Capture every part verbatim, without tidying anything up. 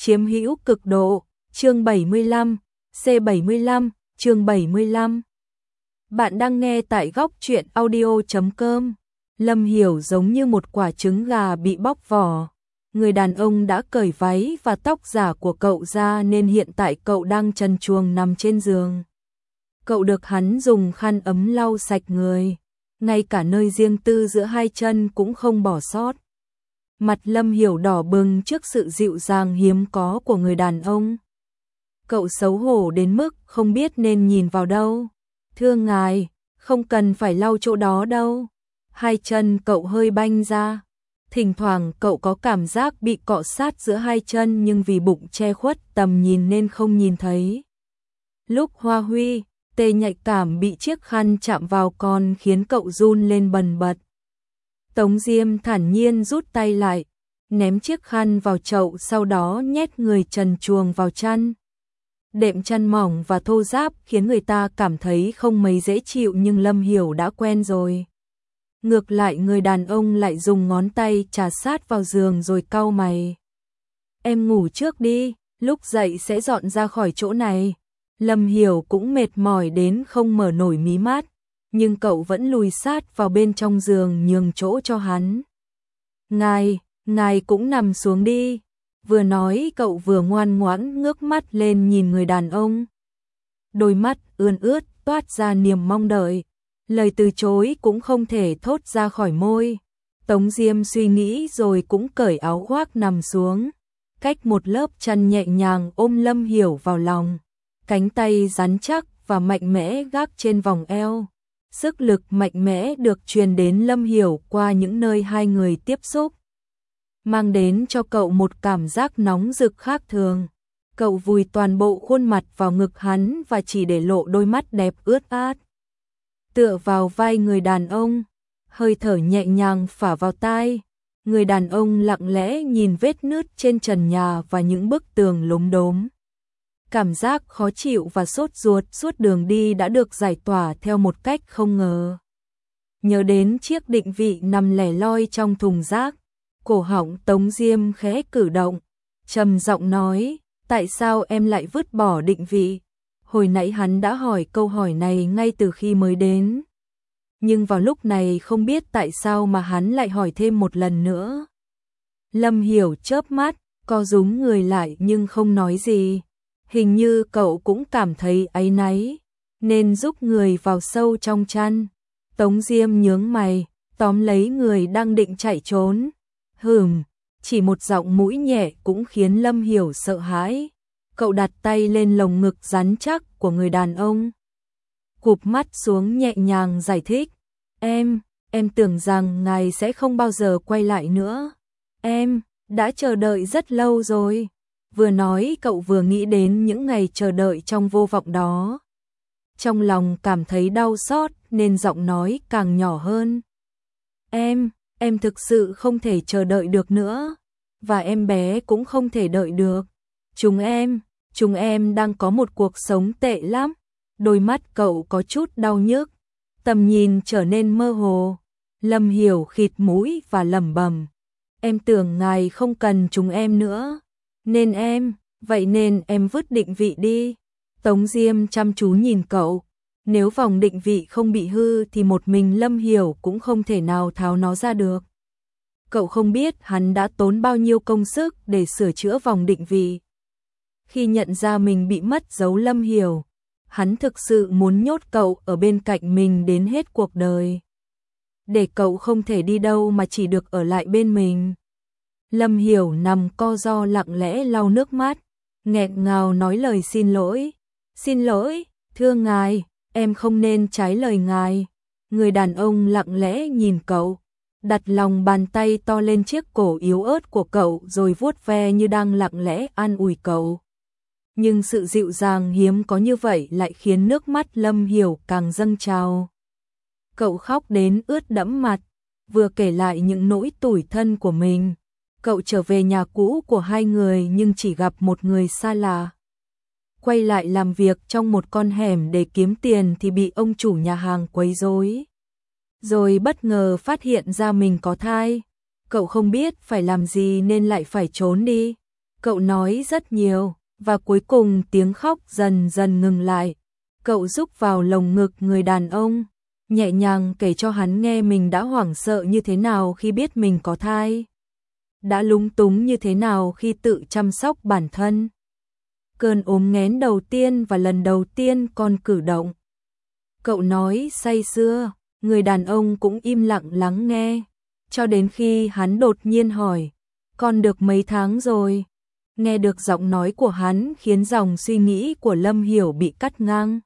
chiếm hữu cực độ, chương bảy mươi lăm, C bảy mươi lăm, chương bảy mươi lăm. Bạn đang nghe tại góc truyện audio chấm com. Lâm Hiểu giống như một quả trứng gà bị bóc vỏ. Người đàn ông đã cởi váy và tóc giả của cậu ra nên hiện tại cậu đang trần truồng nằm trên giường. Cậu được hắn dùng khăn ấm lau sạch người, ngay cả nơi riêng tư giữa hai chân cũng không bỏ sót. Mặt Lâm Hiểu đỏ bừng trước sự dịu dàng hiếm có của người đàn ông. Cậu xấu hổ đến mức không biết nên nhìn vào đâu. Thưa ngài, không cần phải lau chỗ đó đâu. Hai chân cậu hơi banh ra. Thỉnh thoảng cậu có cảm giác bị cọ sát giữa hai chân nhưng vì bụng che khuất tầm nhìn nên không nhìn thấy. Lúc Hoa Huy, tê nhạy cảm bị chiếc khăn chạm vào còn khiến cậu run lên bần bật. Tống Diêm thản nhiên rút tay lại, ném chiếc khăn vào chậu, sau đó nhét người trần truồng vào chăn. Đệm chăn mỏng và thô ráp khiến người ta cảm thấy không mấy dễ chịu nhưng Lâm Hiểu đã quen rồi. Ngược lại người đàn ông lại dùng ngón tay chà sát vào giường rồi cau mày. Em ngủ trước đi, lúc dậy sẽ dọn ra khỏi chỗ này. Lâm Hiểu cũng mệt mỏi đến không mở nổi mí mắt, nhưng cậu vẫn lùi sát vào bên trong giường nhường chỗ cho hắn. Ngài, ngài cũng nằm xuống đi. Vừa nói cậu vừa ngoan ngoãn ngước mắt lên nhìn người đàn ông. Đôi mắt ươn ướt toát ra niềm mong đợi. Lời từ chối cũng không thể thốt ra khỏi môi. Tống Diêm suy nghĩ rồi cũng cởi áo khoác nằm xuống. Cách một lớp chăn nhẹ nhàng ôm Lâm Hiểu vào lòng. Cánh tay rắn chắc và mạnh mẽ gác trên vòng eo. Sức lực mạnh mẽ được truyền đến Lâm Hiểu qua những nơi hai người tiếp xúc, mang đến cho cậu một cảm giác nóng rực khác thường. Cậu vùi toàn bộ khuôn mặt vào ngực hắn và chỉ để lộ đôi mắt đẹp ướt át. Tựa vào vai người đàn ông, hơi thở nhẹ nhàng phả vào tai. Người đàn ông lặng lẽ nhìn vết nứt trên trần nhà và những bức tường lốm đốm. Cảm giác khó chịu và sốt ruột suốt đường đi đã được giải tỏa theo một cách không ngờ. Nhớ đến chiếc định vị nằm lẻ loi trong thùng rác, cổ họng Tống Diêm khẽ cử động, trầm giọng nói, tại sao em lại vứt bỏ định vị? Hồi nãy hắn đã hỏi câu hỏi này ngay từ khi mới đến. Nhưng vào lúc này không biết tại sao mà hắn lại hỏi thêm một lần nữa. Lâm Hiểu chớp mắt, co rúm người lại nhưng không nói gì. Hình như cậu cũng cảm thấy áy náy, nên rúc người vào sâu trong chăn. Tống Diêm nhướng mày, tóm lấy người đang định chạy trốn. Hừm, chỉ một giọng mũi nhẹ cũng khiến Lâm Hiểu sợ hãi. Cậu đặt tay lên lồng ngực rắn chắc của người đàn ông. Cụp mắt xuống nhẹ nhàng giải thích. Em, em tưởng rằng ngài sẽ không bao giờ quay lại nữa. Em, đã chờ đợi rất lâu rồi. Vừa nói cậu vừa nghĩ đến những ngày chờ đợi trong vô vọng đó. Trong lòng cảm thấy đau xót nên giọng nói càng nhỏ hơn. Em, em thực sự không thể chờ đợi được nữa. Và em bé cũng không thể đợi được. Chúng em, chúng em đang có một cuộc sống tệ lắm. Đôi mắt cậu có chút đau nhức. Tầm nhìn trở nên mơ hồ. Lâm Hiểu khịt mũi và lẩm bẩm. Em tưởng ngài không cần chúng em nữa. Nên em, vậy nên em vứt định vị đi. Tống Diêm chăm chú nhìn cậu. Nếu vòng định vị không bị hư thì một mình Lâm Hiểu cũng không thể nào tháo nó ra được. Cậu không biết hắn đã tốn bao nhiêu công sức để sửa chữa vòng định vị. Khi nhận ra mình bị mất dấu Lâm Hiểu, hắn thực sự muốn nhốt cậu ở bên cạnh mình đến hết cuộc đời. Để cậu không thể đi đâu mà chỉ được ở lại bên mình. Lâm Hiểu nằm co ro lặng lẽ lau nước mắt, nghẹn ngào nói lời xin lỗi. Xin lỗi, thưa ngài, em không nên trái lời ngài. Người đàn ông lặng lẽ nhìn cậu, đặt lòng bàn tay to lên chiếc cổ yếu ớt của cậu rồi vuốt ve như đang lặng lẽ an ủi cậu. Nhưng sự dịu dàng hiếm có như vậy lại khiến nước mắt Lâm Hiểu càng dâng trào. Cậu khóc đến ướt đẫm mặt, vừa kể lại những nỗi tủi thân của mình. Cậu trở về nhà cũ của hai người nhưng chỉ gặp một người xa lạ. Quay lại làm việc trong một con hẻm để kiếm tiền thì bị ông chủ nhà hàng quấy rối. Rồi bất ngờ phát hiện ra mình có thai. Cậu không biết phải làm gì nên lại phải trốn đi. Cậu nói rất nhiều, và cuối cùng tiếng khóc dần dần ngừng lại. Cậu rúc vào lồng ngực người đàn ông, nhẹ nhàng kể cho hắn nghe mình đã hoảng sợ như thế nào khi biết mình có thai, đã lúng túng như thế nào khi tự chăm sóc bản thân. Cơn ốm nghén đầu tiên và lần đầu tiên con cử động. Cậu nói say sưa, người đàn ông cũng im lặng lắng nghe, cho đến khi hắn đột nhiên hỏi, con được mấy tháng rồi? Nghe được giọng nói của hắn khiến dòng suy nghĩ của Lâm Hiểu bị cắt ngang.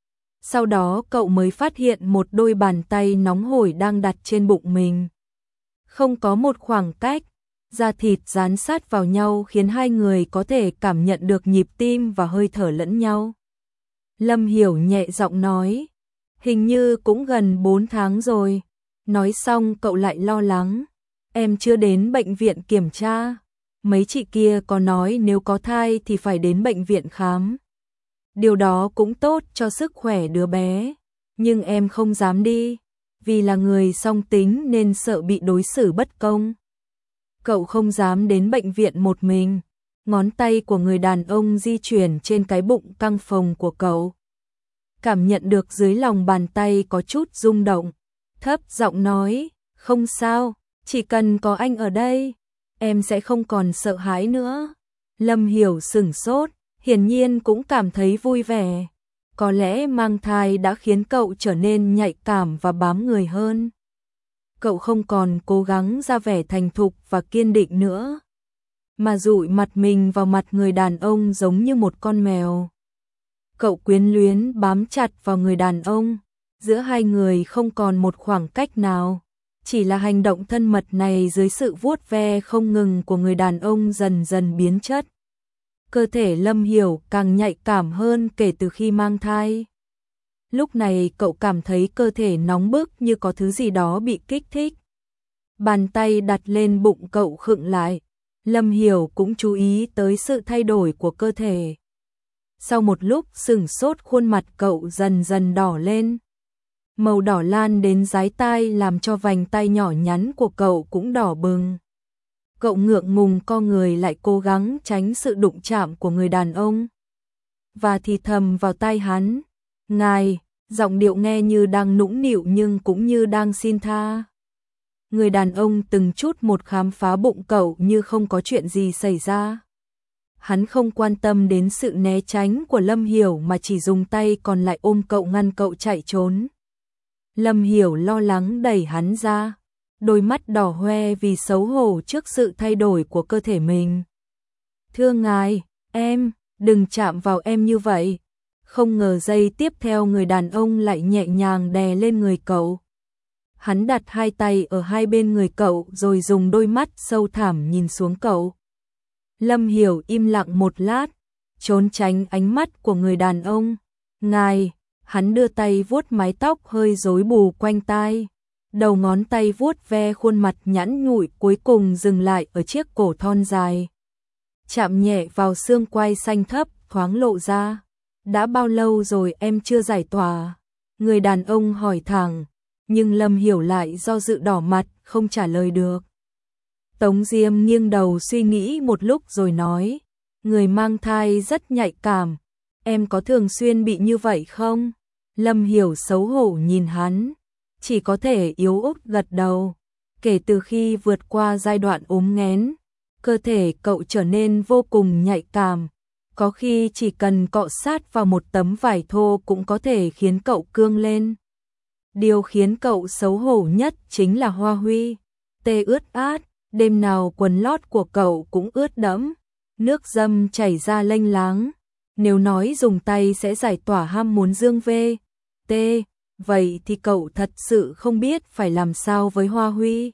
Sau đó cậu mới phát hiện một đôi bàn tay nóng hổi đang đặt trên bụng mình. Không có một khoảng cách, da thịt dán sát vào nhau khiến hai người có thể cảm nhận được nhịp tim và hơi thở lẫn nhau. Lâm Hiểu nhẹ giọng nói, hình như cũng gần bốn tháng rồi. Nói xong cậu lại lo lắng, em chưa đến bệnh viện kiểm tra. Mấy chị kia có nói nếu có thai thì phải đến bệnh viện khám. Điều đó cũng tốt cho sức khỏe đứa bé, nhưng em không dám đi, vì là người song tính nên sợ bị đối xử bất công. Cậu không dám đến bệnh viện một mình. Ngón tay của người đàn ông di chuyển trên cái bụng căng phồng của cậu. Cảm nhận được dưới lòng bàn tay có chút rung động, thấp giọng nói, không sao, chỉ cần có anh ở đây, em sẽ không còn sợ hãi nữa. Lâm Hiểu sửng sốt, hiển nhiên cũng cảm thấy vui vẻ. Có lẽ mang thai đã khiến cậu trở nên nhạy cảm và bám người hơn. Cậu không còn cố gắng ra vẻ thành thục và kiên định nữa, mà dụi mặt mình vào mặt người đàn ông giống như một con mèo. Cậu quyến luyến bám chặt vào người đàn ông, giữa hai người không còn một khoảng cách nào, chỉ là hành động thân mật này dưới sự vuốt ve không ngừng của người đàn ông dần dần biến chất. Cơ thể Lâm Hiểu càng nhạy cảm hơn kể từ khi mang thai. Lúc này cậu cảm thấy cơ thể nóng bức như có thứ gì đó bị kích thích. Bàn tay đặt lên bụng cậu khựng lại. Lâm Hiểu cũng chú ý tới sự thay đổi của cơ thể. Sau một lúc sửng sốt, khuôn mặt cậu dần dần đỏ lên. Màu đỏ lan đến dái tai làm cho vành tay nhỏ nhắn của cậu cũng đỏ bừng. Cậu ngượng ngùng co người lại, cố gắng tránh sự đụng chạm của người đàn ông, và thì thầm vào tai hắn, ngài, giọng điệu nghe như đang nũng nịu nhưng cũng như đang xin tha. Người đàn ông từng chút một khám phá bụng cậu như không có chuyện gì xảy ra. Hắn không quan tâm đến sự né tránh của Lâm Hiểu mà chỉ dùng tay còn lại ôm cậu ngăn cậu chạy trốn. Lâm Hiểu lo lắng đẩy hắn ra, đôi mắt đỏ hoe vì xấu hổ trước sự thay đổi của cơ thể mình. Thưa ngài, em, đừng chạm vào em như vậy. Không ngờ giây tiếp theo người đàn ông lại nhẹ nhàng đè lên người cậu. Hắn đặt hai tay ở hai bên người cậu rồi dùng đôi mắt sâu thẳm nhìn xuống cậu. Lâm Hiểu im lặng một lát, trốn tránh ánh mắt của người đàn ông. Ngài, hắn đưa tay vuốt mái tóc hơi rối bù quanh tai. Đầu ngón tay vuốt ve khuôn mặt nhẵn nhụi, cuối cùng dừng lại ở chiếc cổ thon dài. Chạm nhẹ vào xương quai xanh thấp, thoáng lộ ra. Đã bao lâu rồi em chưa giải tỏa? Người đàn ông hỏi thẳng, nhưng Lâm Hiểu lại do dự đỏ mặt, không trả lời được. Tống Diêm nghiêng đầu suy nghĩ một lúc rồi nói, người mang thai rất nhạy cảm, em có thường xuyên bị như vậy không? Lâm Hiểu xấu hổ nhìn hắn, chỉ có thể yếu ớt gật đầu. Kể từ khi vượt qua giai đoạn ốm nghén, cơ thể cậu trở nên vô cùng nhạy cảm. Có khi chỉ cần cọ sát vào một tấm vải thô cũng có thể khiến cậu cương lên. Điều khiến cậu xấu hổ nhất chính là Hoa Huy. Tê ướt át, đêm nào quần lót của cậu cũng ướt đẫm, nước dâm chảy ra lênh láng. Nếu nói dùng tay sẽ giải tỏa ham muốn dương vê, tê, vậy thì cậu thật sự không biết phải làm sao với Hoa Huy.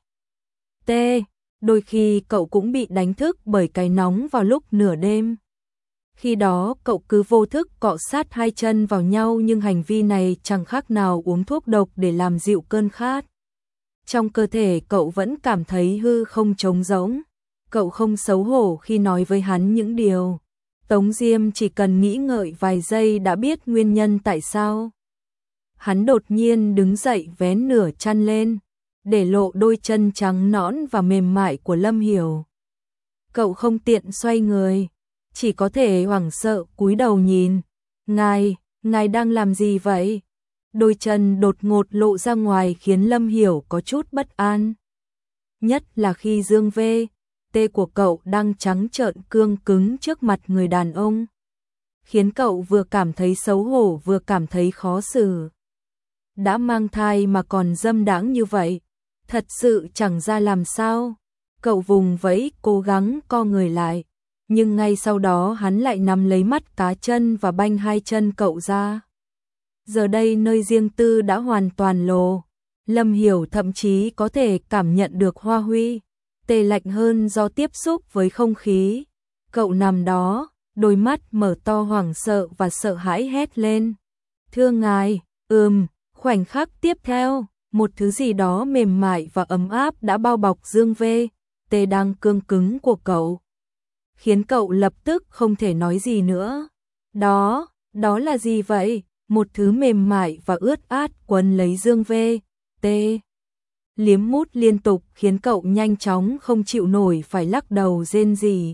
Tê, đôi khi cậu cũng bị đánh thức bởi cái nóng vào lúc nửa đêm. Khi đó cậu cứ vô thức cọ sát hai chân vào nhau, nhưng hành vi này chẳng khác nào uống thuốc độc để làm dịu cơn khát. Trong cơ thể cậu vẫn cảm thấy hư không trống rỗng. Cậu không xấu hổ khi nói với hắn những điều. Tống Diêm chỉ cần nghĩ ngợi vài giây đã biết nguyên nhân tại sao. Hắn đột nhiên đứng dậy vén nửa chăn lên, để lộ đôi chân trắng nõn và mềm mại của Lâm Hiểu. Cậu không tiện xoay người, chỉ có thể hoảng sợ cúi đầu nhìn. Ngài, ngài đang làm gì vậy? Đôi chân đột ngột lộ ra ngoài khiến Lâm Hiểu có chút bất an. Nhất là khi Dương V, tê của cậu đang trắng trợn cương cứng trước mặt người đàn ông, khiến cậu vừa cảm thấy xấu hổ vừa cảm thấy khó xử. Đã mang thai mà còn dâm đãng như vậy, thật sự chẳng ra làm sao. Cậu vùng vẫy cố gắng co người lại, nhưng ngay sau đó hắn lại nắm lấy mắt cá chân và banh hai chân cậu ra. Giờ đây nơi riêng tư đã hoàn toàn lồ. Lâm Hiểu thậm chí có thể cảm nhận được hoa huy tê lạnh hơn do tiếp xúc với không khí. Cậu nằm đó, đôi mắt mở to hoảng sợ và sợ hãi hét lên. Thưa ngài, ừm, khoảnh khắc tiếp theo, một thứ gì đó mềm mại và ấm áp đã bao bọc Dương V, tê đang cương cứng của cậu, khiến cậu lập tức không thể nói gì nữa. Đó, đó là gì vậy? Một thứ mềm mại và ướt át quấn lấy Dương V, tê. Liếm mút liên tục khiến cậu nhanh chóng không chịu nổi phải lắc đầu rên rỉ.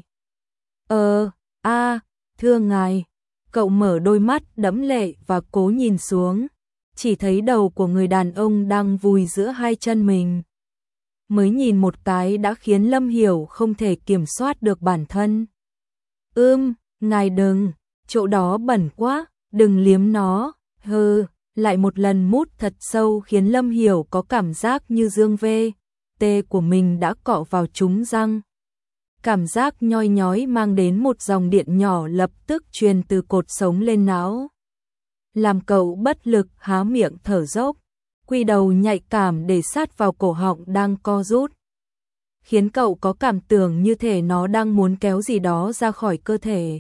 Ờ, a, thưa ngài. Cậu mở đôi mắt đẫm lệ và cố nhìn xuống, chỉ thấy đầu của người đàn ông đang vùi giữa hai chân mình. Mới nhìn một cái đã khiến Lâm Hiểu không thể kiểm soát được bản thân. Ưm, ngài đừng, chỗ đó bẩn quá, đừng liếm nó, hừ. Lại một lần mút thật sâu khiến Lâm Hiểu có cảm giác như Dương V, tê của mình đã cọ vào trúng răng. Cảm giác nhoi nhói mang đến một dòng điện nhỏ lập tức truyền từ cột sống lên não, làm cậu bất lực há miệng thở dốc, quy đầu nhạy cảm để sát vào cổ họng đang co rút, khiến cậu có cảm tưởng như thể nó đang muốn kéo gì đó ra khỏi cơ thể.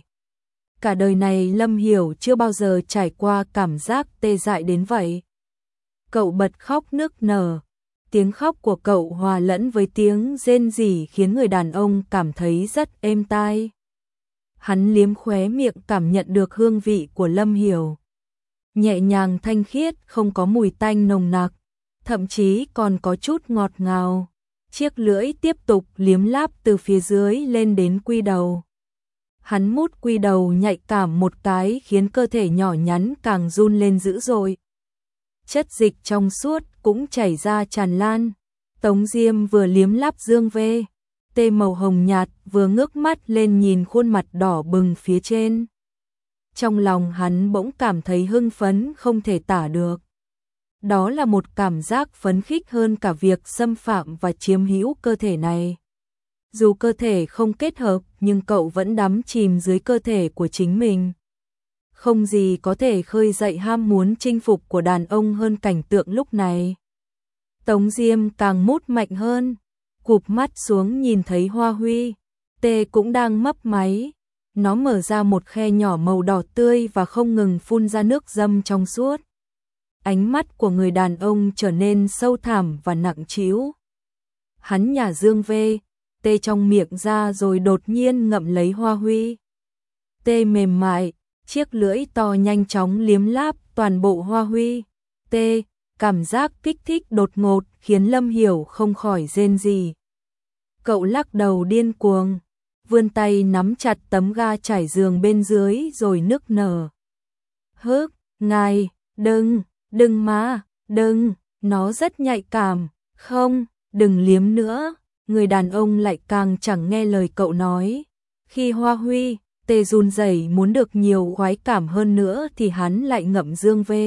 Cả đời này Lâm Hiểu chưa bao giờ trải qua cảm giác tê dại đến vậy. Cậu bật khóc nức nở, tiếng khóc của cậu hòa lẫn với tiếng rên rỉ khiến người đàn ông cảm thấy rất êm tai. Hắn liếm khóe miệng cảm nhận được hương vị của Lâm Hiểu. Nhẹ nhàng thanh khiết, không có mùi tanh nồng nặc, thậm chí còn có chút ngọt ngào. Chiếc lưỡi tiếp tục liếm láp từ phía dưới lên đến quy đầu. Hắn mút quy đầu nhạy cảm một cái khiến cơ thể nhỏ nhắn càng run lên dữ dội. Chất dịch trong suốt cũng chảy ra tràn lan. Tống Diêm vừa liếm láp Dương V, tê màu hồng nhạt vừa ngước mắt lên nhìn khuôn mặt đỏ bừng phía trên. Trong lòng hắn bỗng cảm thấy hưng phấn không thể tả được. Đó là một cảm giác phấn khích hơn cả việc xâm phạm và chiếm hữu cơ thể này. Dù cơ thể không kết hợp nhưng cậu vẫn đắm chìm dưới cơ thể của chính mình. Không gì có thể khơi dậy ham muốn chinh phục của đàn ông hơn cảnh tượng lúc này. Tống Diêm càng mút mạnh hơn, cụp mắt xuống nhìn thấy Hoa Huy, tê cũng đang mấp máy. Nó mở ra một khe nhỏ màu đỏ tươi và không ngừng phun ra nước dâm trong suốt. Ánh mắt của người đàn ông trở nên sâu thẳm và nặng trĩu. Hắn nhả Dương V, tê trong miệng ra rồi đột nhiên ngậm lấy Hoa Huy. Tê mềm mại, chiếc lưỡi to nhanh chóng liếm láp toàn bộ Hoa Huy. Tê, cảm giác kích thích đột ngột khiến Lâm Hiểu không khỏi rên rỉ. Cậu lắc đầu điên cuồng, vươn tay nắm chặt tấm ga trải giường bên dưới rồi nức nở. Hức, ngài, đừng, đừng mà, đừng, nó rất nhạy cảm, không, đừng liếm nữa. Người đàn ông lại càng chẳng nghe lời cậu nói. Khi Hoa Huy, tê run rẩy muốn được nhiều khoái cảm hơn nữa thì hắn lại ngậm Dương V,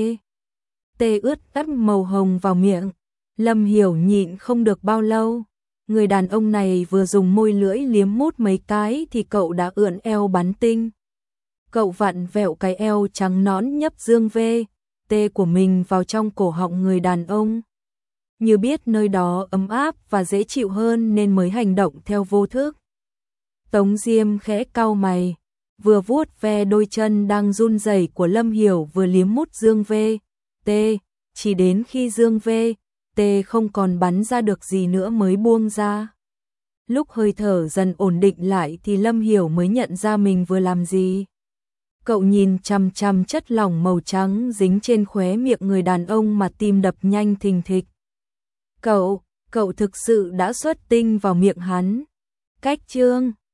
tê ướt át màu hồng vào miệng. Lâm Hiểu nhịn không được bao lâu. Người đàn ông này vừa dùng môi lưỡi liếm mút mấy cái thì cậu đã ưỡn eo bắn tinh. Cậu vặn vẹo cái eo trắng nõn nhấp Dương V, tê của mình vào trong cổ họng người đàn ông. Như biết nơi đó ấm áp và dễ chịu hơn nên mới hành động theo vô thức. Tống Diêm khẽ cau mày, vừa vuốt ve đôi chân đang run rẩy của Lâm Hiểu vừa liếm mút Dương V, tê, chỉ đến khi Dương V, tê không còn bắn ra được gì nữa mới buông ra. Lúc hơi thở dần ổn định lại thì Lâm Hiểu mới nhận ra mình vừa làm gì. Cậu nhìn chằm chằm chất lỏng màu trắng dính trên khóe miệng người đàn ông mà tim đập nhanh thình thịch. Cậu, cậu thực sự đã xuất tinh vào miệng hắn. Cách chương